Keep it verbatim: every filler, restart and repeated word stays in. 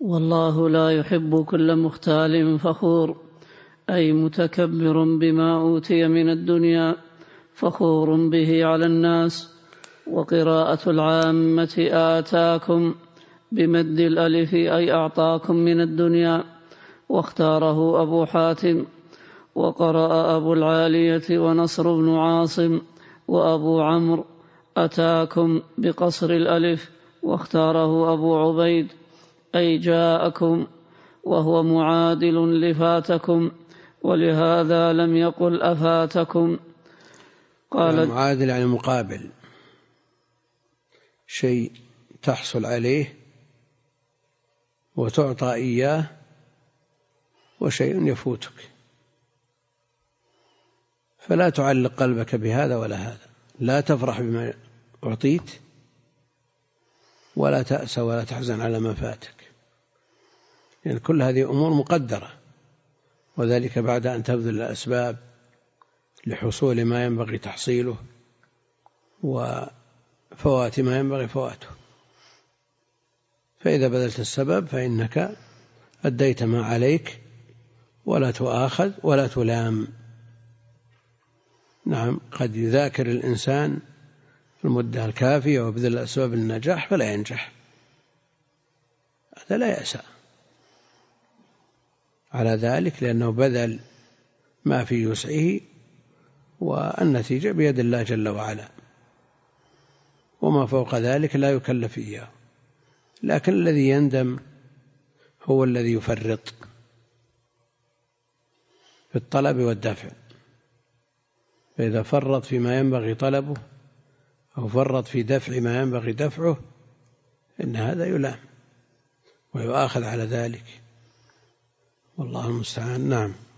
والله لا يحب كل مختال فخور، أي متكبر بما أوتي من الدنيا فخور به على الناس. وقراءة العامة آتاكم بمد الألف أي أعطاكم من الدنيا، واختاره أبو حاتم. وقرأ أبو العالية ونصر بن عاصم وأبو عمرو أتاكم بقصر الألف، واختاره أبو عبيد أي جاءكم، وهو معادل لفاتكم، ولهذا لم يقل أفاتكم. قال معادل يعني مقابل، شيء تحصل عليه وتعطى إياه، وشيء يفوتك، فلا تعلق قلبك بهذا ولا هذا، لا تفرح بما أعطيت ولا تأسى ولا تحزن على ما فاتك، يعني كل هذه أمور مقدرة، وذلك بعد أن تبذل الأسباب لحصول ما ينبغي تحصيله وفوات ما ينبغي فواته. فإذا بذلت السبب فإنك أديت ما عليك ولا تؤاخذ ولا تلام. نعم، قد يذاكر الإنسان المدة الكافية وبذل الأسباب للنجاح فلا ينجح، هذا لا يأسى على ذلك، لأنه بذل ما في وسعه، والنتيجة بيد الله جل وعلا، وما فوق ذلك لا يكلف إياه. لكن الذي يندم هو الذي يفرط في الطلب والدفع، فإذا فرط فيما ينبغي طلبه أو فرط في دفع ما ينبغي دفعه إن هذا يلام ويؤاخذ على ذلك، والله المستعان. نعم.